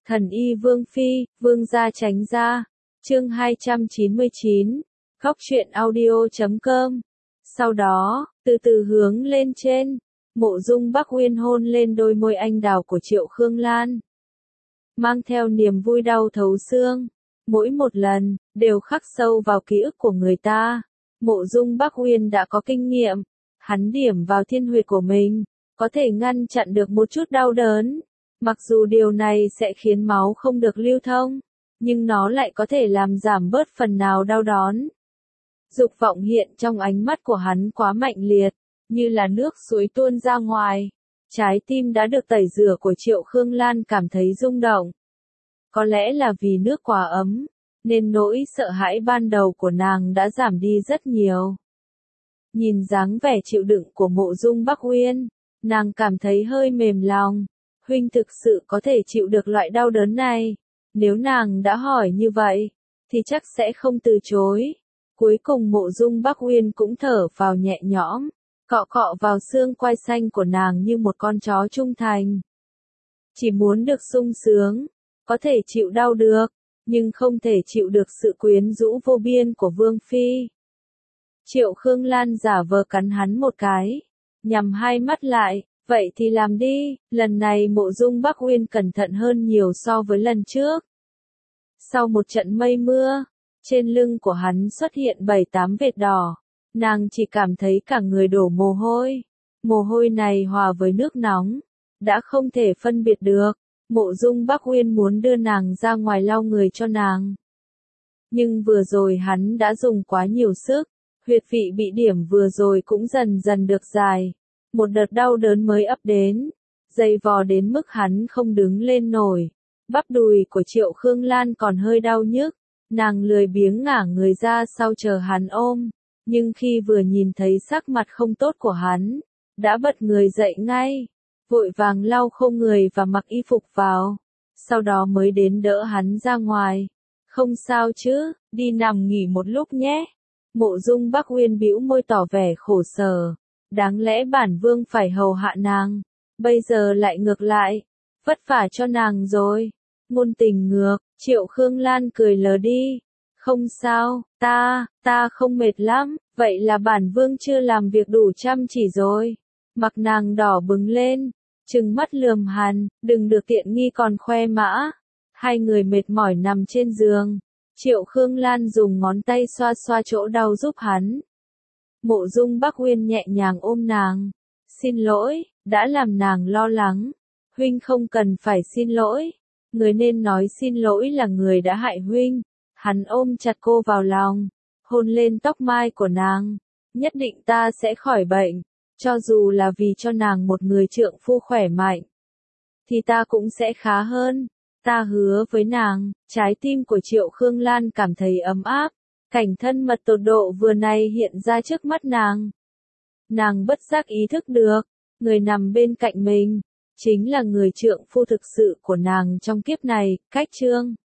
Thần y Vương Phi, Vương gia tránh ra. Chương 299. Góc truyện audio.com. Sau đó, từ từ hướng lên trên, Mộ Dung Bắc Uyên hôn lên đôi môi anh đào của Triệu Khương Lan. Mang theo niềm vui đau thấu xương, mỗi một lần, đều khắc sâu vào ký ức của người ta. Mộ Dung Bắc Uyên đã có kinh nghiệm, hắn điểm vào thiên huyệt của mình, có thể ngăn chặn được một chút đau đớn. Mặc dù điều này sẽ khiến máu không được lưu thông, nhưng nó lại có thể làm giảm bớt phần nào đau đớn. Dục vọng hiện trong ánh mắt của hắn quá mạnh liệt, như là nước suối tuôn ra ngoài. Trái tim đã được tẩy rửa của Triệu Khương Lan cảm thấy rung động. Có lẽ là vì nước quá ấm, nên nỗi sợ hãi ban đầu của nàng đã giảm đi rất nhiều. Nhìn dáng vẻ chịu đựng của Mộ Dung Bắc Uyên, nàng cảm thấy hơi mềm lòng. Huynh thực sự có thể chịu được loại đau đớn này. Nếu nàng đã hỏi như vậy, thì chắc sẽ không từ chối. Cuối cùng Mộ Dung Bắc Uyên cũng thở vào nhẹ nhõm, cọ cọ vào xương quai xanh của nàng như một con chó trung thành. Chỉ muốn được sung sướng, có thể chịu đau được, nhưng không thể chịu được sự quyến rũ vô biên của Vương Phi. Triệu Khương Lan giả vờ cắn hắn một cái, nhắm hai mắt lại. Vậy thì làm đi, lần này Mộ Dung Bắc Uyên cẩn thận hơn nhiều so với lần trước. Sau một trận mây mưa, trên lưng của hắn xuất hiện 7-8 vệt đỏ, nàng chỉ cảm thấy cả người đổ mồ hôi. Mồ hôi này hòa với nước nóng, đã không thể phân biệt được. Mộ Dung Bắc Uyên muốn đưa nàng ra ngoài lau người cho nàng. Nhưng vừa rồi hắn đã dùng quá nhiều sức, huyệt vị bị điểm vừa rồi cũng dần dần được giải. Một đợt đau đớn mới ập đến, dày vò đến mức hắn không đứng lên nổi. Bắp đùi của Triệu Khương Lan còn hơi đau nhức, nàng lười biếng ngả người ra sau chờ hắn ôm, nhưng khi vừa nhìn thấy sắc mặt không tốt của hắn, đã bật người dậy ngay, vội vàng lau khô người và mặc y phục vào, sau đó mới đến đỡ hắn ra ngoài. Không sao chứ, đi nằm nghỉ một lúc nhé. Mộ Dung Bắc Uyên bĩu môi tỏ vẻ khổ sở. Đáng lẽ bản vương phải hầu hạ nàng, bây giờ lại ngược lại, vất vả cho nàng rồi. Ngôn tình ngược, Triệu Khương Lan cười lờ đi. Không sao, ta không mệt lắm, vậy là bản vương chưa làm việc đủ chăm chỉ rồi. Mặt nàng đỏ bừng lên, trừng mắt lườm hắn, đừng được tiện nghi còn khoe mã. Hai người mệt mỏi nằm trên giường, Triệu Khương Lan dùng ngón tay xoa xoa chỗ đau giúp hắn. Mộ Dung Bắc Uyên nhẹ nhàng ôm nàng. Xin lỗi, đã làm nàng lo lắng. Huynh không cần phải xin lỗi. Người nên nói xin lỗi là người đã hại huynh. Hắn ôm chặt cô vào lòng, hôn lên tóc mai của nàng. Nhất định ta sẽ khỏi bệnh. Cho dù là vì cho nàng một người trượng phu khỏe mạnh, thì ta cũng sẽ khá hơn. Ta hứa với nàng. Trái tim của Triệu Khương Lan cảm thấy ấm áp. Cảnh thân mật tột độ vừa này hiện ra trước mắt nàng. Nàng bất giác ý thức được, người nằm bên cạnh mình, chính là người trượng phu thực sự của nàng trong kiếp này. Cách chương